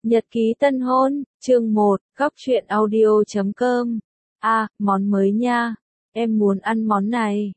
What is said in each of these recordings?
Nhật ký tân hôn, chương 1, góc truyện audio.com. Món mới nha. Em muốn ăn món này.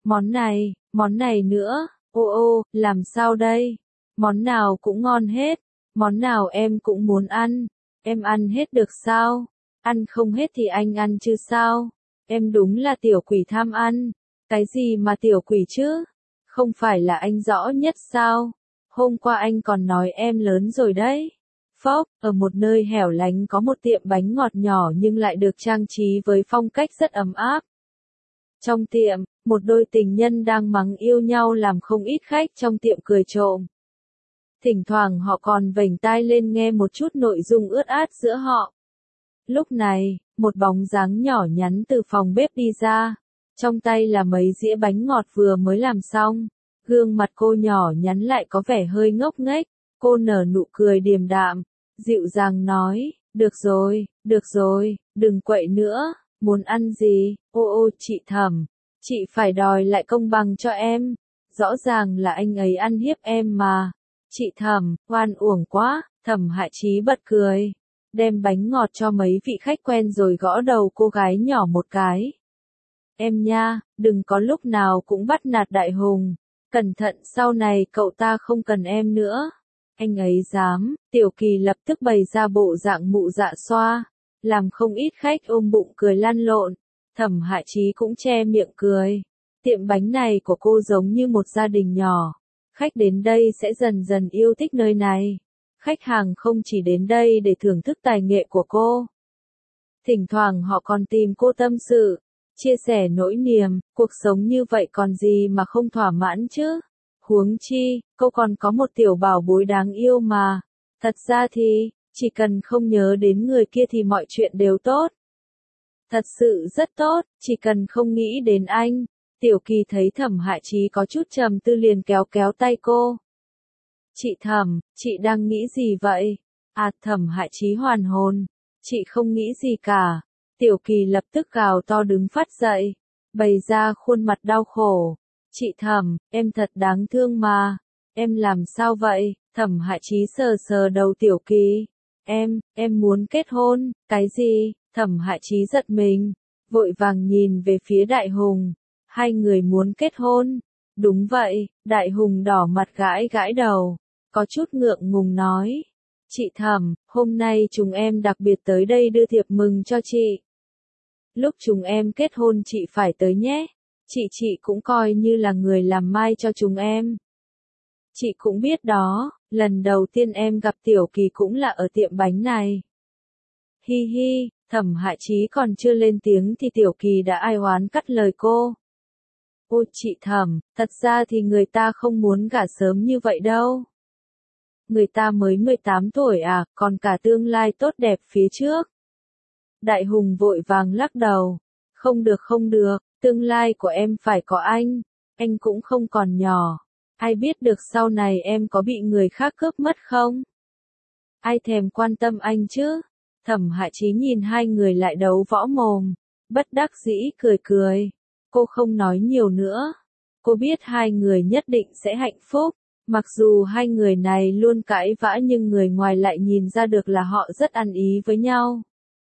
Món này nữa. Làm sao đây? Món nào cũng ngon hết. Món nào em cũng muốn ăn. Em ăn hết được sao? Ăn không hết thì anh ăn chứ sao? Em đúng là tiểu quỷ tham ăn. Cái gì mà tiểu quỷ chứ? Không phải là anh rõ nhất sao? Hôm qua anh còn nói em lớn rồi đấy. Phốc, ở một nơi hẻo lánh có một tiệm bánh ngọt nhỏ nhưng lại được trang trí với phong cách rất ấm áp. Trong tiệm, một đôi tình nhân đang mắng yêu nhau làm không ít khách trong tiệm cười trộm. Thỉnh thoảng họ còn vểnh tai lên nghe một chút nội dung ướt át giữa họ. Lúc này, một bóng dáng nhỏ nhắn từ phòng bếp đi ra. Trong tay là mấy dĩa bánh ngọt vừa mới làm xong. Gương mặt cô nhỏ nhắn lại có vẻ hơi ngốc nghếch. Cô nở nụ cười điềm đạm, dịu dàng nói, được rồi, đừng quậy nữa, muốn ăn gì, chị Thẩm, chị phải đòi lại công bằng cho em, rõ ràng là anh ấy ăn hiếp em mà, chị Thẩm, oan uổng quá, Thẩm Hạ Chí bật cười, đem bánh ngọt cho mấy vị khách quen rồi gõ đầu cô gái nhỏ một cái. Em nha, đừng có lúc nào cũng bắt nạt Đại Hùng, cẩn thận sau này cậu ta không cần em nữa. Anh ấy dám, Tiểu Kỳ lập tức bày ra bộ dạng mụ dạ xoa, làm không ít khách ôm bụng cười lăn lộn, Thẩm Hạ Chí cũng che miệng cười. Tiệm bánh này của cô giống như một gia đình nhỏ, khách đến đây sẽ dần dần yêu thích nơi này. Khách hàng không chỉ đến đây để thưởng thức tài nghệ của cô. Thỉnh thoảng họ còn tìm cô tâm sự, chia sẻ nỗi niềm, cuộc sống như vậy còn gì mà không thỏa mãn chứ. Huống chi, cô còn có một tiểu bảo bối đáng yêu mà. Thật ra thì, chỉ cần không nhớ đến người kia thì mọi chuyện đều tốt. Thật sự rất tốt, chỉ cần không nghĩ đến anh. Tiểu Kỳ thấy Thẩm Hạ Chí có chút trầm tư liền kéo kéo tay cô. Chị Thẩm, chị đang nghĩ gì vậy? Thẩm Hạ Chí hoàn hồn. Chị không nghĩ gì cả. Tiểu Kỳ lập tức gào to đứng phát dậy, bày ra khuôn mặt đau khổ. Chị Thẩm, em thật đáng thương mà. Em làm sao vậy? Thẩm Hạ Chí sờ sờ đầu Tiểu Kỳ. Em muốn kết hôn. Cái gì? Thẩm Hạ Chí giật mình, vội vàng nhìn về phía Đại Hùng. Hai người muốn kết hôn. Đúng vậy, Đại Hùng đỏ mặt gãi gãi đầu, có chút ngượng ngùng nói. Chị Thẩm, hôm nay chúng em đặc biệt tới đây đưa thiệp mừng cho chị. Lúc chúng em kết hôn chị phải tới nhé. Chị cũng coi như là người làm mai cho chúng em. Chị cũng biết đó, lần đầu tiên em gặp Tiểu Kỳ cũng là ở tiệm bánh này. Hi hi, Thẩm Hạ Chí còn chưa lên tiếng thì Tiểu Kỳ đã ai oán cắt lời cô. Ôi chị Thẩm, thật ra thì người ta không muốn gả sớm như vậy đâu. Người ta mới 18 tuổi còn cả tương lai tốt đẹp phía trước. Đại Hùng vội vàng lắc đầu. Không được, tương lai của em phải có anh cũng không còn nhỏ. Ai biết được sau này em có bị người khác cướp mất không? Ai thèm quan tâm anh chứ? Thẩm Hạ Chí nhìn hai người lại đấu võ mồm, bất đắc dĩ cười. Cô không nói nhiều nữa. Cô biết hai người nhất định sẽ hạnh phúc. Mặc dù hai người này luôn cãi vã nhưng người ngoài lại nhìn ra được là họ rất ăn ý với nhau.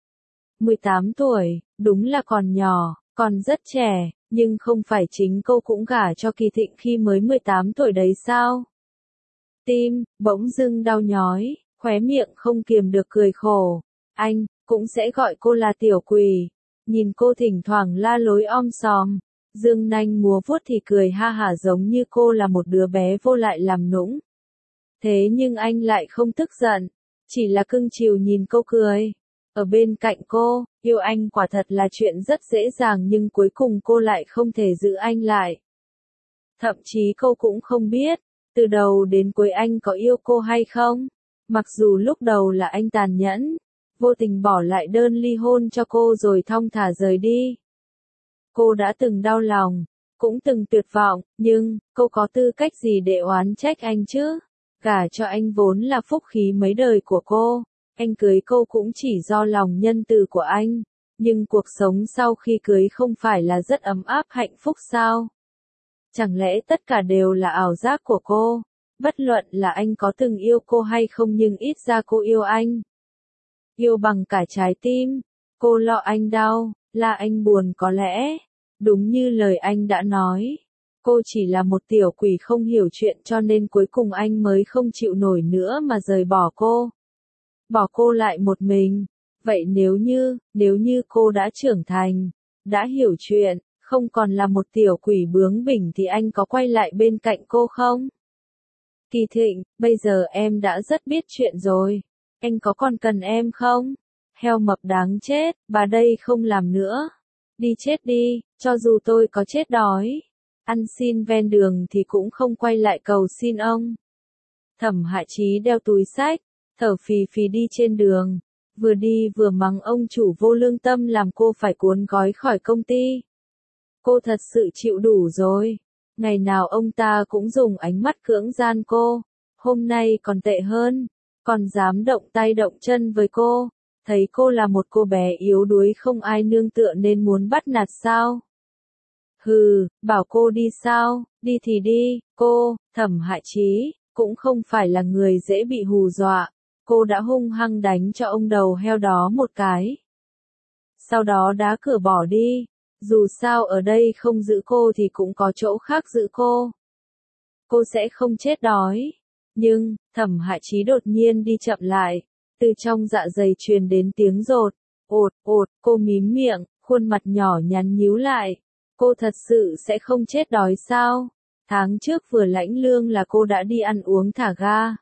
18 tuổi, đúng là còn nhỏ, còn rất trẻ, nhưng không phải chính cô cũng gả cho Kỳ Thịnh khi mới 18 tuổi đấy sao? Tim, bỗng dưng đau nhói, khóe miệng không kiềm được cười khổ. Anh, cũng sẽ gọi cô là tiểu quỷ. Nhìn cô thỉnh thoảng la lối om sòm, dương nanh múa vuốt thì cười ha hả giống như cô là một đứa bé vô lại làm nũng. Thế nhưng anh lại không tức giận, chỉ là cưng chiều nhìn cô cười. Ở bên cạnh cô, yêu anh quả thật là chuyện rất dễ dàng nhưng cuối cùng cô lại không thể giữ anh lại. Thậm chí cô cũng không biết, từ đầu đến cuối anh có yêu cô hay không. Mặc dù lúc đầu là anh tàn nhẫn, vô tình bỏ lại đơn ly hôn cho cô rồi thong thả rời đi. Cô đã từng đau lòng, cũng từng tuyệt vọng, nhưng, cô có tư cách gì để oán trách anh chứ? Gả cho anh vốn là phúc khí mấy đời của cô. Anh cưới cô cũng chỉ do lòng nhân từ của anh, nhưng cuộc sống sau khi cưới không phải là rất ấm áp hạnh phúc sao? Chẳng lẽ tất cả đều là ảo giác của cô? Bất luận là anh có từng yêu cô hay không nhưng ít ra cô yêu anh. Yêu bằng cả trái tim. Cô lo anh đau, là anh buồn có lẽ. Đúng như lời anh đã nói. Cô chỉ là một tiểu quỷ không hiểu chuyện cho nên cuối cùng anh mới không chịu nổi nữa mà rời bỏ cô. Bỏ cô lại một mình. Vậy nếu như cô đã trưởng thành, đã hiểu chuyện, không còn là một tiểu quỷ bướng bỉnh thì anh có quay lại bên cạnh cô không? Kỳ Thịnh, bây giờ em đã rất biết chuyện rồi. Anh có còn cần em không? Heo mập đáng chết, bà đây không làm nữa. Đi chết đi, cho dù tôi có chết đói. Ăn xin ven đường thì cũng không quay lại cầu xin ông. Thẩm Hạ Chí đeo túi xách, thở phì phì đi trên đường. Vừa đi vừa mắng ông chủ vô lương tâm làm cô phải cuốn gói khỏi công ty. Cô thật sự chịu đủ rồi. Ngày nào ông ta cũng dùng ánh mắt cưỡng gian cô. Hôm nay còn tệ hơn. Còn dám động tay động chân với cô. Thấy cô là một cô bé yếu đuối không ai nương tựa nên muốn bắt nạt sao? Hừ, bảo cô đi sao? Đi thì đi, cô, Thẩm Hạ Chí, cũng không phải là người dễ bị hù dọa. Cô đã hung hăng đánh cho ông đầu heo đó một cái. Sau đó đá cửa bỏ đi. Dù sao ở đây không giữ cô thì cũng có chỗ khác giữ cô. Cô sẽ không chết đói. Nhưng, Thẩm Hạ Chí đột nhiên đi chậm lại. Từ trong dạ dày truyền đến tiếng rột. Ột, ột, cô mím miệng, khuôn mặt nhỏ nhắn nhíu lại. Cô thật sự sẽ không chết đói sao? Tháng trước vừa lãnh lương là cô đã đi ăn uống thả ga.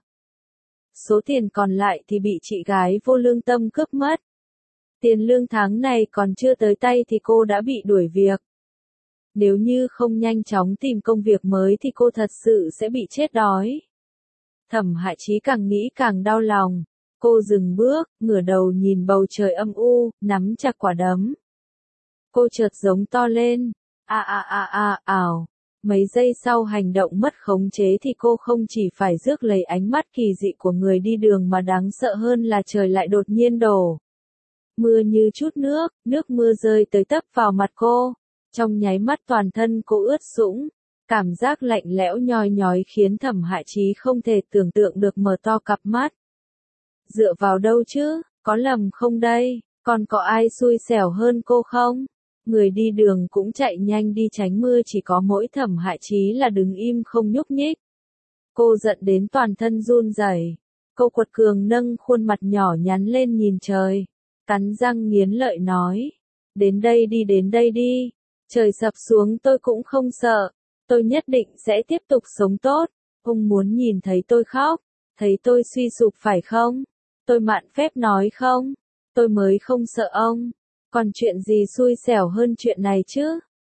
Số tiền còn lại thì bị chị gái vô lương tâm cướp mất. Tiền lương tháng này còn chưa tới tay thì cô đã bị đuổi việc. Nếu như không nhanh chóng tìm công việc mới thì cô thật sự sẽ bị chết đói. Thẩm Hạ Chí càng nghĩ càng đau lòng. Cô dừng bước, ngửa đầu nhìn bầu trời âm u, nắm chặt quả đấm. Cô chợt giống to lên. Ảo. Mấy giây sau hành động mất khống chế thì cô không chỉ phải rước lấy ánh mắt kỳ dị của người đi đường mà đáng sợ hơn là trời lại đột nhiên đổ. Mưa như chút nước mưa rơi tới tấp vào mặt cô. Trong nháy mắt toàn thân cô ướt sũng. Cảm giác lạnh lẽo nhoi nhói khiến Thẩm Hạ Chí không thể tưởng tượng được mở to cặp mắt. Dựa vào đâu chứ, có lầm không đây, còn có ai xui xẻo hơn cô không? Người đi đường cũng chạy nhanh đi tránh mưa chỉ có mỗi Thẩm Hạ Chí là đứng im không nhúc nhích. Cô giận đến toàn thân run rẩy. Cô quật cường nâng khuôn mặt nhỏ nhắn lên nhìn trời. Cắn răng nghiến lợi nói. Đến đây đi. Trời sập xuống tôi cũng không sợ. Tôi nhất định sẽ tiếp tục sống tốt. Ông muốn nhìn thấy tôi khóc. Thấy tôi suy sụp phải không? Tôi mạn phép nói không? Tôi mới không sợ ông. Còn chuyện gì xui xẻo hơn chuyện này chứ?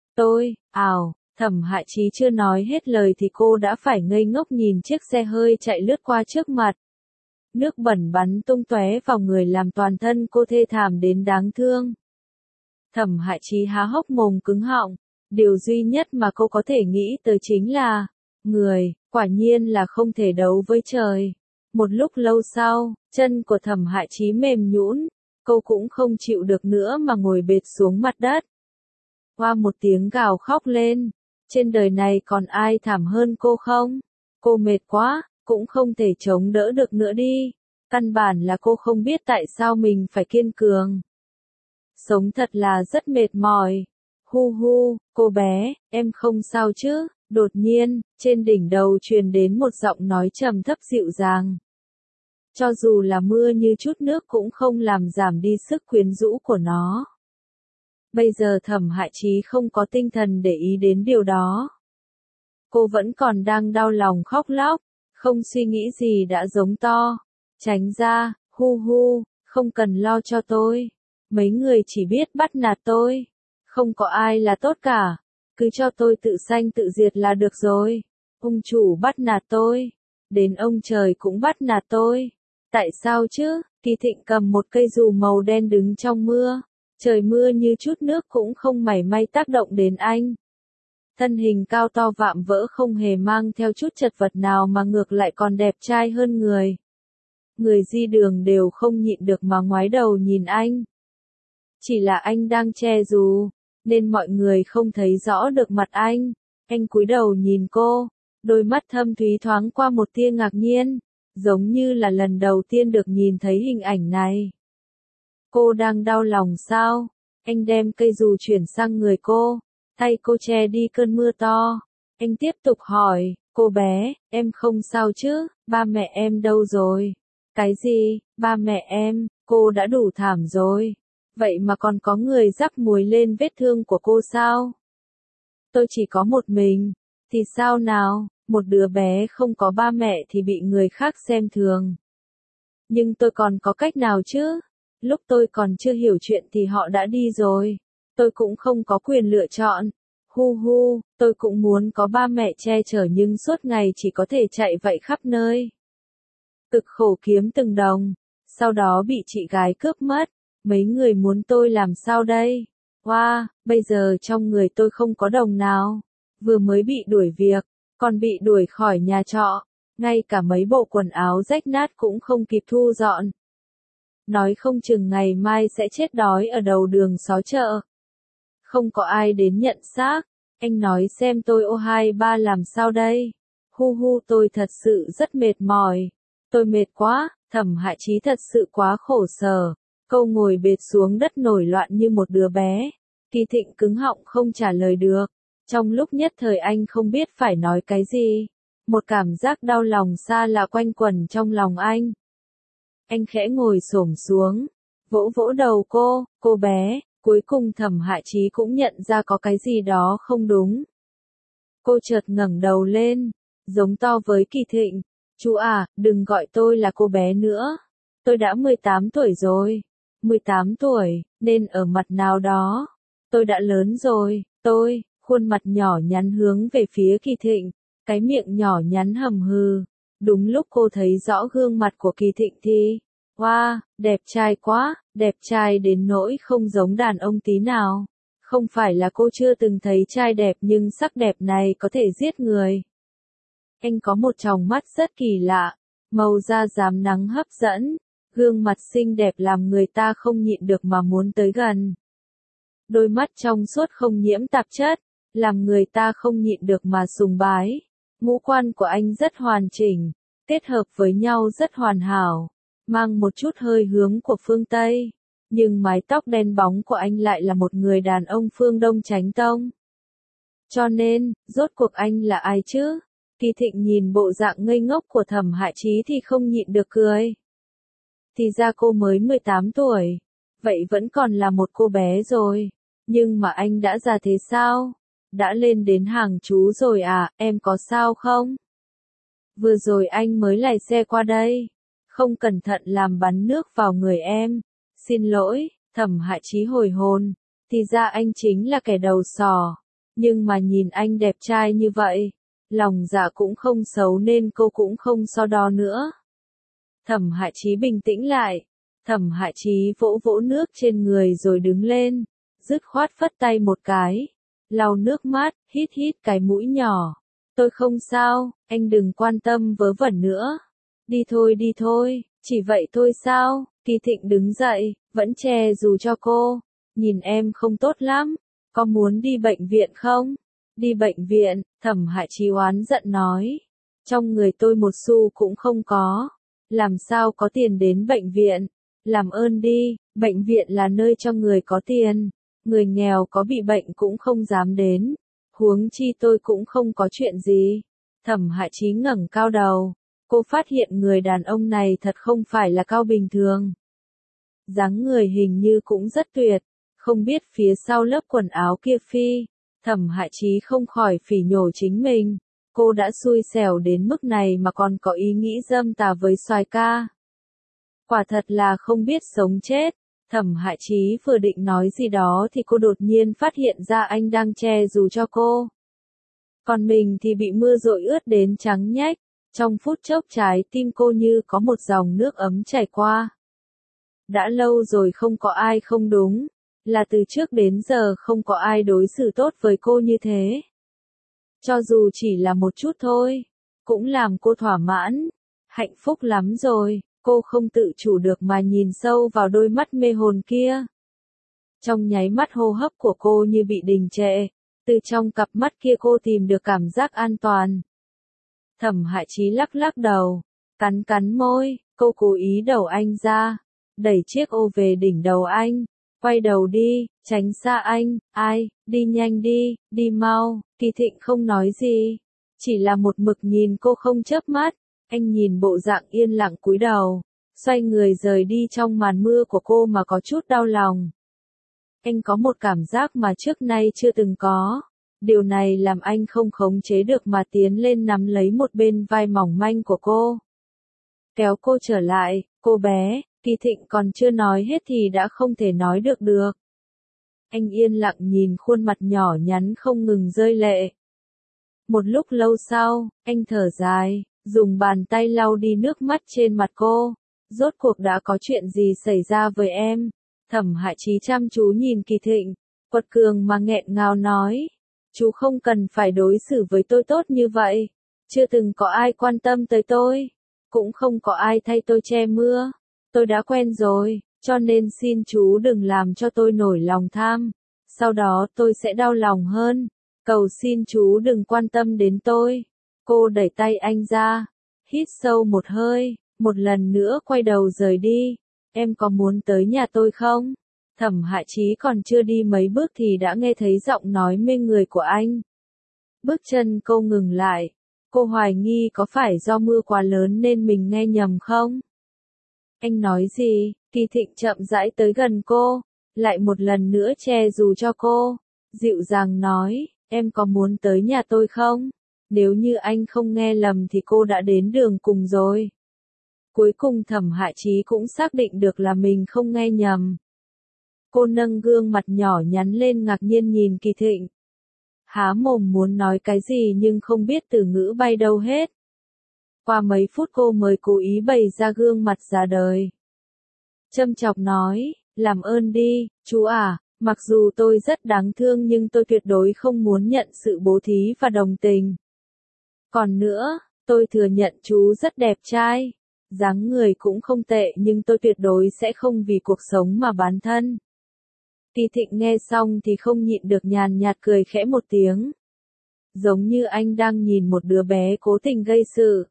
Thẩm Hạ Chí chưa nói hết lời thì cô đã phải ngây ngốc nhìn chiếc xe hơi chạy lướt qua trước mặt. Nước bẩn bắn tung tóe vào người làm toàn thân cô thê thảm đến đáng thương. Thẩm Hạ Chí há hốc mồm cứng họng. Điều duy nhất mà cô có thể nghĩ tới chính là, người, quả nhiên là không thể đấu với trời. Một lúc lâu sau, chân của Thẩm Hạ Chí mềm nhũn, cô cũng không chịu được nữa mà ngồi bệt xuống mặt đất. Qua một tiếng gào khóc lên, trên đời này còn ai thảm hơn cô không? Cô mệt quá, cũng không thể chống đỡ được nữa đi. Căn bản là cô không biết tại sao mình phải kiên cường. Sống thật là rất mệt mỏi. Hu, cô bé, em không sao chứ? Đột nhiên, trên đỉnh đầu truyền đến một giọng nói trầm thấp dịu dàng. Cho dù là mưa như chút nước cũng không làm giảm đi sức quyến rũ của nó. Bây giờ Thẩm Hạ Chí không có tinh thần để ý đến điều đó. Cô vẫn còn đang đau lòng khóc lóc, không suy nghĩ gì đã giống to. Tránh ra, hu, không cần lo cho tôi. Mấy người chỉ biết bắt nạt tôi. Không có ai là tốt cả. Cứ cho tôi tự sanh tự diệt là được rồi. Ông chủ bắt nạt tôi. Đến ông trời cũng bắt nạt tôi. Tại sao chứ? Kỳ Thịnh cầm một cây dù màu đen đứng trong mưa. Trời mưa như chút nước cũng không mảy may tác động đến anh. Thân hình cao to vạm vỡ không hề mang theo chút chật vật nào mà ngược lại còn đẹp trai hơn người. Người đi đường đều không nhịn được mà ngoái đầu nhìn anh. Chỉ là anh đang che dù, nên mọi người không thấy rõ được mặt anh. Anh cúi đầu nhìn cô, Đôi mắt thâm thúy thoáng qua một tia ngạc nhiên, giống như là lần đầu tiên được nhìn thấy hình ảnh này. Cô đang đau lòng sao? Anh đem cây dù chuyển sang người cô, tay cô che đi cơn mưa to. Anh tiếp tục hỏi, cô bé, em không sao chứ, ba mẹ em đâu rồi? Cái gì, ba mẹ em, cô đã đủ thảm rồi. Vậy mà còn có người rắc muối lên vết thương của cô sao? Tôi chỉ có một mình, thì sao nào, một đứa bé không có ba mẹ thì bị người khác xem thường. Nhưng tôi còn có cách nào chứ? Lúc tôi còn chưa hiểu chuyện thì họ đã đi rồi. Tôi cũng không có quyền lựa chọn. Hu hu, tôi cũng muốn có ba mẹ che chở nhưng suốt ngày chỉ có thể chạy vậy khắp nơi. Cực khổ kiếm từng đồng, sau đó bị chị gái cướp mất. Mấy người muốn tôi làm sao đây? Wow, bây giờ trong người tôi không có đồng nào. Vừa mới bị đuổi việc, còn bị đuổi khỏi nhà trọ. Ngay cả mấy bộ quần áo rách nát cũng không kịp thu dọn. Nói không chừng ngày mai sẽ chết đói ở đầu đường xó chợ. Không có ai đến nhận xác. Anh nói xem tôi ô hai ba làm sao đây? Hu hu, tôi thật sự rất mệt mỏi. Tôi mệt quá, Thẩm Hại Chí thật sự quá khổ sở. Câu ngồi bệt xuống đất nổi loạn như một đứa bé. Kỳ Thịnh cứng họng không trả lời được. Trong lúc nhất thời anh không biết phải nói cái gì. Một cảm giác đau lòng xa lạ quanh quẩn trong lòng anh. Anh khẽ ngồi xổm xuống, vỗ vỗ đầu cô bé, cuối cùng Thẩm Hại Chí cũng nhận ra có cái gì đó không đúng. Cô chợt ngẩng đầu lên, giống to với Kỳ Thịnh, chú à, đừng gọi tôi là cô bé nữa. Tôi đã 18 tuổi rồi. 18 tuổi, nên ở mặt nào đó. Tôi đã lớn rồi, khuôn mặt nhỏ nhắn hướng về phía Kỳ Thịnh, cái miệng nhỏ nhắn hầm hừ. Đúng lúc cô thấy rõ gương mặt của Kỳ Thịnh thì, wow, đẹp trai quá, đẹp trai đến nỗi không giống đàn ông tí nào. Không phải là cô chưa từng thấy trai đẹp nhưng sắc đẹp này có thể giết người. Anh có một tròng mắt rất kỳ lạ, màu da rám nắng hấp dẫn, gương mặt xinh đẹp làm người ta không nhịn được mà muốn tới gần. Đôi mắt trong suốt không nhiễm tạp chất, làm người ta không nhịn được mà sùng bái. Ngũ quan của anh rất hoàn chỉnh, kết hợp với nhau rất hoàn hảo, mang một chút hơi hướng của phương Tây, nhưng mái tóc đen bóng của anh lại là một người đàn ông phương Đông Chánh Tông. Cho nên, rốt cuộc anh là ai chứ? Kỳ Thịnh nhìn bộ dạng ngây ngốc của Thẩm Hại Chí thì không nhịn được cười. Thì ra cô mới 18 tuổi, vậy vẫn còn là một cô bé rồi, nhưng mà anh đã già thế sao? Đã lên đến hàng chú rồi à, em có sao không? Vừa rồi anh mới lái xe qua đây, không cẩn thận làm bắn nước vào người em. Xin lỗi, Thẩm Hại Chí hồi hồn, thì ra anh chính là kẻ đầu sò, nhưng mà nhìn anh đẹp trai như vậy, lòng dạ cũng không xấu nên cô cũng không so đo nữa. Thẩm Hại Chí bình tĩnh lại, Thẩm Hại Chí vỗ vỗ nước trên người rồi đứng lên, dứt khoát phất tay một cái, lau nước mắt, hít hít cái mũi nhỏ. Tôi không sao, anh đừng quan tâm vớ vẩn nữa. Đi thôi, chỉ vậy thôi sao? Kỳ Thịnh đứng dậy, vẫn che dù cho cô. Nhìn em không tốt lắm, có muốn đi bệnh viện không? Đi bệnh viện, Thẩm Hại Chí oán giận nói. Trong người tôi một xu cũng không có. Làm sao có tiền đến bệnh viện? Làm ơn đi, bệnh viện là nơi cho người có tiền. Người nghèo có bị bệnh cũng không dám đến. Huống chi tôi cũng không có chuyện gì. Thẩm Hại Chí ngẩng cao đầu. Cô phát hiện người đàn ông này thật không phải là cao bình thường. Dáng người hình như cũng rất tuyệt. Không biết phía sau lớp quần áo kia phi. Thẩm Hại Chí không khỏi phỉ nhổ chính mình. Cô đã xui xẻo đến mức này mà còn có ý nghĩ dâm tà với soái ca. Quả thật là không biết sống chết. Thẩm Hại Chí vừa định nói gì đó thì cô đột nhiên phát hiện ra anh đang che dù cho cô. Còn mình thì bị mưa dội ướt đến trắng nhách. Trong phút chốc trái tim cô như có một dòng nước ấm chảy qua. Đã lâu rồi không có ai không đúng. Là từ trước đến giờ không có ai đối xử tốt với cô như thế. Cho dù chỉ là một chút thôi, cũng làm cô thỏa mãn. Hạnh phúc lắm rồi, cô không tự chủ được mà nhìn sâu vào đôi mắt mê hồn kia. Trong nháy mắt hô hấp của cô như bị đình trệ. Từ trong cặp mắt kia cô tìm được cảm giác an toàn. Thẩm Hại Chí lắc lắc đầu, cắn cắn môi, cô cố ý đẩy anh ra, đẩy chiếc ô về đỉnh đầu anh, quay đầu đi, tránh xa anh, ai, đi nhanh đi, đi mau, Kỳ Thịnh không nói gì, chỉ là một mực nhìn cô không chớp mắt, anh nhìn bộ dạng yên lặng cúi đầu, xoay người rời đi trong màn mưa của cô mà có chút đau lòng. Anh có một cảm giác mà trước nay chưa từng có. Điều này làm anh không khống chế được mà tiến lên nắm lấy một bên vai mỏng manh của cô. Kéo cô trở lại, cô bé, Kỳ Thịnh còn chưa nói hết thì đã không thể nói được. Anh yên lặng nhìn khuôn mặt nhỏ nhắn không ngừng rơi lệ. Một lúc lâu sau, anh thở dài, dùng bàn tay lau đi nước mắt trên mặt cô. Rốt cuộc đã có chuyện gì xảy ra với em? Thẩm Hại Chí chăm chú nhìn Kỳ Thịnh, quật cường mà nghẹn ngào nói. Chú không cần phải đối xử với tôi tốt như vậy. Chưa từng có ai quan tâm tới tôi. Cũng không có ai thay tôi che mưa. Tôi đã quen rồi, cho nên xin chú đừng làm cho tôi nổi lòng tham. Sau đó tôi sẽ đau lòng hơn. Cầu xin chú đừng quan tâm đến tôi. Cô đẩy tay anh ra. Hít sâu một hơi, một lần nữa quay đầu rời đi. Em có muốn tới nhà tôi không? Thẩm Hại Chí còn chưa đi mấy bước thì đã nghe thấy giọng nói mê người của anh. Bước chân cô ngừng lại. Cô hoài nghi có phải do mưa quá lớn nên mình nghe nhầm không? Anh nói gì? Kỳ Thịnh chậm rãi tới gần cô, lại một lần nữa che dù cho cô. Dịu dàng nói, em có muốn tới nhà tôi không? Nếu như anh không nghe lầm thì cô đã đến đường cùng rồi. Cuối cùng Thẩm Hại Chí cũng xác định được là mình không nghe nhầm. Cô nâng gương mặt nhỏ nhắn lên ngạc nhiên nhìn Kỳ Thịnh. Há mồm muốn nói cái gì nhưng không biết từ ngữ bay đâu hết. Qua mấy phút cô mới cố ý bày ra gương mặt già đời. Châm chọc nói, làm ơn đi, chú à, mặc dù tôi rất đáng thương nhưng tôi tuyệt đối không muốn nhận sự bố thí và đồng tình. Còn nữa, tôi thừa nhận chú rất đẹp trai, dáng người cũng không tệ nhưng tôi tuyệt đối sẽ không vì cuộc sống mà bán thân. Kỳ Thịnh nghe xong thì không nhịn được nhàn nhạt cười khẽ một tiếng. Giống như anh đang nhìn một đứa bé cố tình gây sự.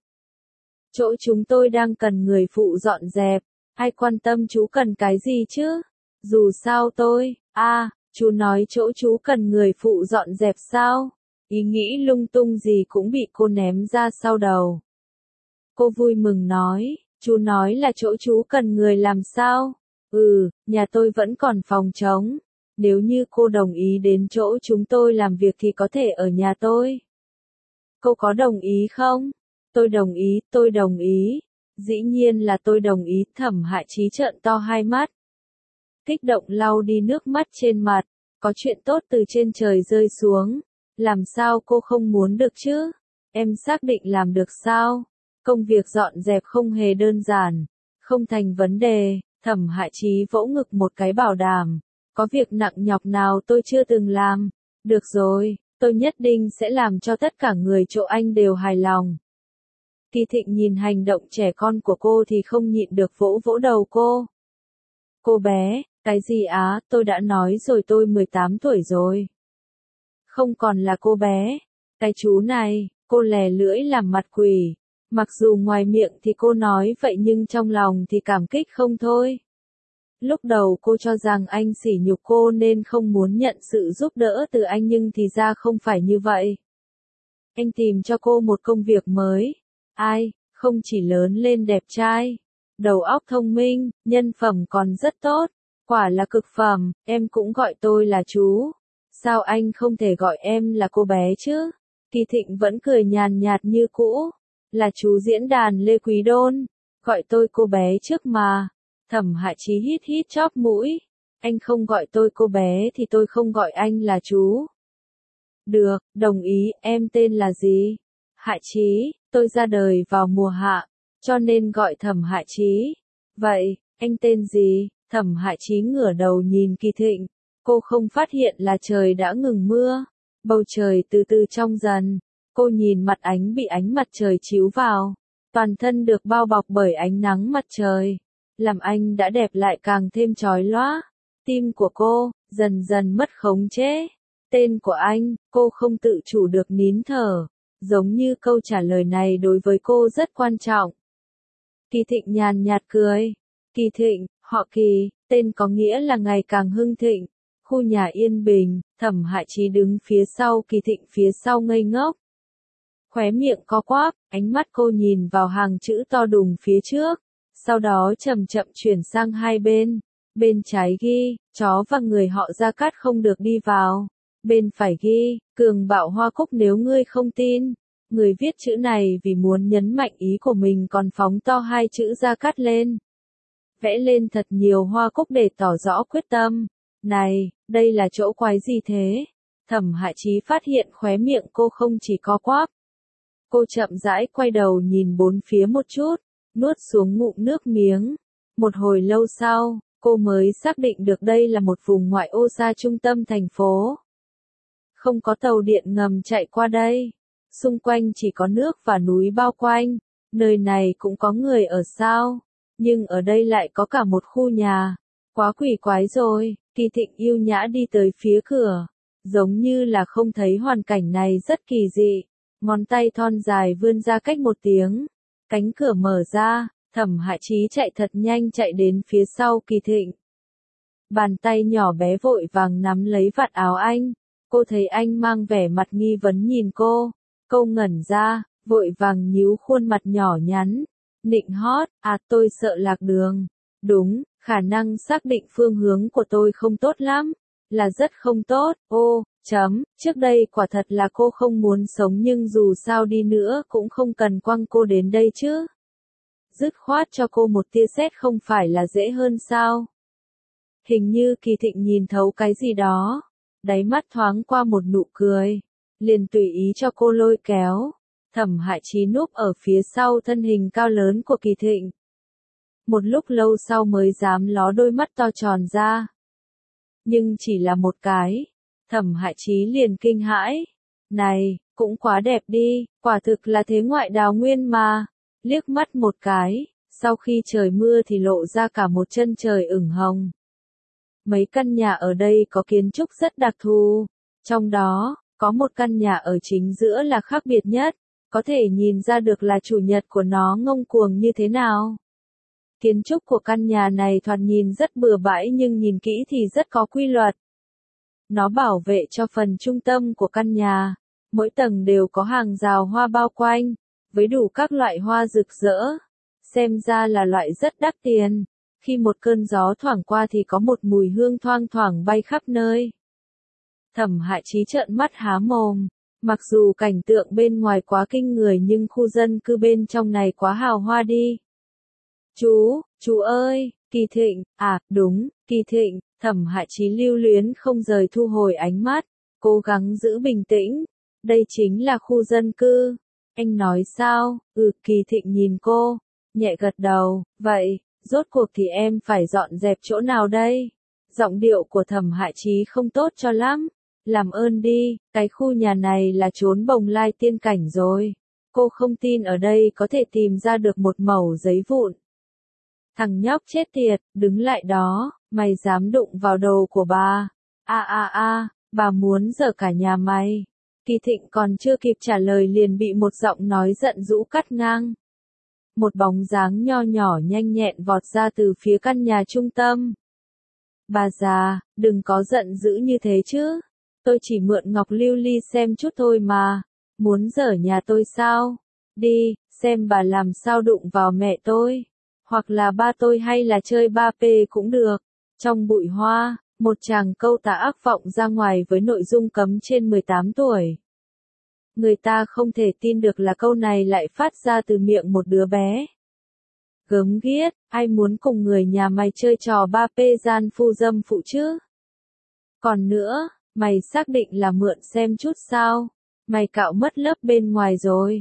Chỗ chúng tôi đang cần người phụ dọn dẹp, ai quan tâm chú cần cái gì chứ? Dù sao tôi, chú nói chỗ chú cần người phụ dọn dẹp sao? Ý nghĩ lung tung gì cũng bị cô ném ra sau đầu. Cô vui mừng nói, chú nói là chỗ chú cần người làm sao? Nhà tôi vẫn còn phòng trống. Nếu như cô đồng ý đến chỗ chúng tôi làm việc thì có thể ở nhà tôi. Cô có đồng ý không? Tôi đồng ý. Dĩ nhiên là tôi đồng ý. Thẩm Hại Chí trợn to hai mắt. Kích động lau đi nước mắt trên mặt. Có chuyện tốt từ trên trời rơi xuống. Làm sao cô không muốn được chứ? Em xác định làm được sao? Công việc dọn dẹp không hề đơn giản. Không thành vấn đề. Thẩm Hại Chí vỗ ngực một cái bảo đảm. Có việc nặng nhọc nào tôi chưa từng làm. Được rồi, tôi nhất định sẽ làm cho tất cả người chỗ anh đều hài lòng. Kỳ Thịnh nhìn hành động trẻ con của cô thì không nhịn được vỗ vỗ đầu cô. Cô bé, cái gì á, tôi đã nói rồi tôi 18 tuổi rồi. Không còn là cô bé. Cái chú này, cô lè lưỡi làm mặt quỷ. Mặc dù ngoài miệng thì cô nói vậy nhưng trong lòng thì cảm kích không thôi. Lúc đầu cô cho rằng anh sỉ nhục cô nên không muốn nhận sự giúp đỡ từ anh nhưng thì ra không phải như vậy. Anh tìm cho cô một công việc mới. Không chỉ lớn lên đẹp trai, đầu óc thông minh, nhân phẩm còn rất tốt. Quả là cực phẩm, em cũng gọi tôi là chú. Sao anh không thể gọi em là cô bé chứ? Kỳ Thịnh vẫn cười nhàn nhạt như cũ. Là chú diễn đàn Lê Quý Đôn. Gọi tôi cô bé trước mà. Thẩm Hại Chí hít hít chóp mũi. Anh không gọi tôi cô bé thì tôi không gọi anh là chú. Được, đồng ý, em tên là gì? Hại Chí, tôi ra đời vào mùa hạ, cho nên gọi Thẩm Hại Chí. Vậy, anh tên gì? Thẩm Hại Chí ngửa đầu nhìn Kỳ Thịnh. Cô không phát hiện là trời đã ngừng mưa. Bầu trời từ từ trong dần. Cô nhìn mặt ánh bị ánh mặt trời chiếu vào. Toàn thân được bao bọc bởi ánh nắng mặt trời. Làm anh đã đẹp lại càng thêm chói lóa. Tim của cô, dần dần mất khống chế. Tên của anh, cô không tự chủ được nín thở. giống như câu trả lời này đối với cô rất quan trọng. Kỳ Thịnh nhàn nhạt cười. Kỳ Thịnh, họ Kỳ, tên có nghĩa là ngày càng hưng thịnh. Khu nhà yên bình, Thẩm Hại Chí đứng phía sau Kỳ Thịnh phía sau ngây ngốc. Khóe miệng co quắp, ánh mắt cô nhìn vào hàng chữ to đùng phía trước, sau đó chậm chậm chuyển sang hai bên. Bên trái ghi, chó và người họ Gia Cát không được đi vào. Bên phải ghi, cường bạo Hoa Cúc nếu ngươi không tin. Người viết chữ này vì muốn nhấn mạnh ý của mình còn phóng to hai chữ Gia Cát lên. Vẽ lên thật nhiều hoa cúc để tỏ rõ quyết tâm. Này, đây là chỗ quái gì thế? Thẩm Hại Chí phát hiện khóe miệng cô không chỉ co quắp. Cô chậm rãi quay đầu nhìn bốn phía một chút, nuốt xuống ngụm nước miếng. Một hồi lâu sau, cô mới xác định được đây là một vùng ngoại ô xa trung tâm thành phố. Không có tàu điện ngầm chạy qua đây. Xung quanh chỉ có nước và núi bao quanh. Nơi này cũng có người ở sao? Nhưng ở đây lại có cả một khu nhà. Quá quỷ quái rồi. Kỳ Thịnh yêu nhã đi tới phía cửa. Giống như là không thấy hoàn cảnh này rất kỳ dị. Ngón tay thon dài vươn ra cách một tiếng. Cánh cửa mở ra, Thẩm Hại Chí chạy thật nhanh chạy đến phía sau Kỳ Thịnh. Bàn tay nhỏ bé vội vàng nắm lấy vạt áo anh. Cô thấy anh mang vẻ mặt nghi vấn nhìn cô. Cô ngẩn ra, vội vàng nhíu khuôn mặt nhỏ nhắn. Nịnh hót, tôi sợ lạc đường. Đúng, khả năng xác định phương hướng của tôi không tốt lắm. Là rất không tốt, trước đây quả thật là cô không muốn sống nhưng dù sao đi nữa cũng không cần quăng cô đến đây chứ. Dứt khoát cho cô một tia sét không phải là dễ hơn sao? Hình như Kỳ Thịnh nhìn thấu cái gì đó. Đáy mắt thoáng qua một nụ cười. Liền tùy ý cho cô lôi kéo. Thẩm Hại Chí núp ở phía sau thân hình cao lớn của Kỳ Thịnh. Một lúc lâu sau mới dám ló đôi mắt to tròn ra. Nhưng chỉ là một cái. Thẩm Hại Chí liền kinh hãi. Này, cũng quá đẹp đi, quả thực là thế ngoại đào nguyên mà. Liếc mắt một cái, sau khi trời mưa thì lộ ra cả một chân trời ửng hồng. Mấy căn nhà ở đây có kiến trúc rất đặc thù. Trong đó, có một căn nhà ở chính giữa là khác biệt nhất. Có thể nhìn ra được là chủ nhật của nó ngông cuồng như thế nào. Kiến trúc của căn nhà này thoạt nhìn rất bừa bãi nhưng nhìn kỹ thì rất có quy luật. Nó bảo vệ cho phần trung tâm của căn nhà. Mỗi tầng đều có hàng rào hoa bao quanh, với đủ các loại hoa rực rỡ. Xem ra là loại rất đắt tiền. Khi một cơn gió thoảng qua thì có một mùi hương thoang thoảng bay khắp nơi. Thẩm Hại Chí trợn mắt há mồm. Mặc dù cảnh tượng bên ngoài quá kinh người nhưng khu dân cư bên trong này quá hào hoa đi. Chú ơi, Kỳ Thịnh, đúng, Kỳ Thịnh, Thẩm Hại Chí lưu luyến không rời thu hồi ánh mắt, cố gắng giữ bình tĩnh. Đây chính là khu dân cư. Anh nói sao? Kỳ Thịnh nhìn cô, nhẹ gật đầu, vậy, rốt cuộc thì em phải dọn dẹp chỗ nào đây? Giọng điệu của Thẩm Hại Chí không tốt cho lắm. Làm ơn đi, cái khu nhà này là chốn bồng lai tiên cảnh rồi. Cô không tin ở đây có thể tìm ra được một mẩu giấy vụn. Thằng nhóc chết tiệt, đứng lại đó, mày dám đụng vào đầu của bà. Bà muốn giở cả nhà mày. Kỳ Thịnh còn chưa kịp trả lời liền bị một giọng nói giận dữ cắt ngang. Một bóng dáng nho nhỏ nhanh nhẹn vọt ra từ phía căn nhà trung tâm. Bà già, đừng có giận dữ như thế chứ. Tôi chỉ mượn ngọc lưu ly xem chút thôi mà. Muốn giở nhà tôi sao? Đi, xem bà làm sao đụng vào mẹ tôi. Hoặc là ba tôi hay là chơi 3P cũng được. Trong bụi hoa, một chàng câu tà ác vọng ra ngoài với nội dung cấm trên 18 tuổi. Người ta không thể tin được là câu này lại phát ra từ miệng một đứa bé. Gớm ghiếc, ai muốn cùng người nhà mày chơi trò 3P gian phu dâm phụ chứ? Còn nữa, mày xác định là mượn xem chút sao? Mày cạo mất lớp bên ngoài rồi.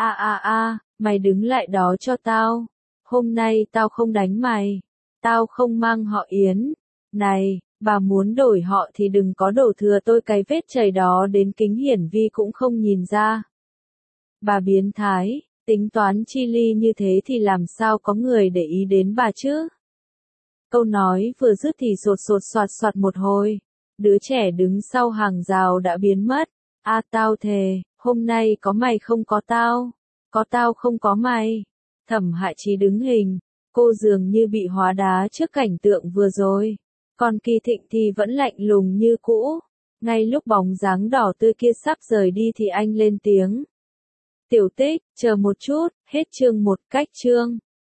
Mày đứng lại đó cho tao. Hôm nay tao không đánh mày. Tao không mang họ Yến. Này, bà muốn đổi họ thì đừng có đổ thừa tôi cái vết chảy đó đến kính hiển vi cũng không nhìn ra. Bà biến thái, tính toán chi ly như thế thì làm sao có người để ý đến bà chứ? Câu nói vừa dứt thì sột sột soạt soạt một hồi. Đứa trẻ đứng sau hàng rào đã biến mất. Tao thề, Hôm nay có mày không có tao. Có tao không có mày. Thẩm Hại Chí đứng hình. Cô dường như bị hóa đá trước cảnh tượng vừa rồi. Còn Kỳ Thịnh thì vẫn lạnh lùng như cũ. Ngay lúc bóng dáng đỏ tươi kia sắp rời đi thì anh lên tiếng. Tiểu Tích, chờ một chút, hết chương 1 cách chương.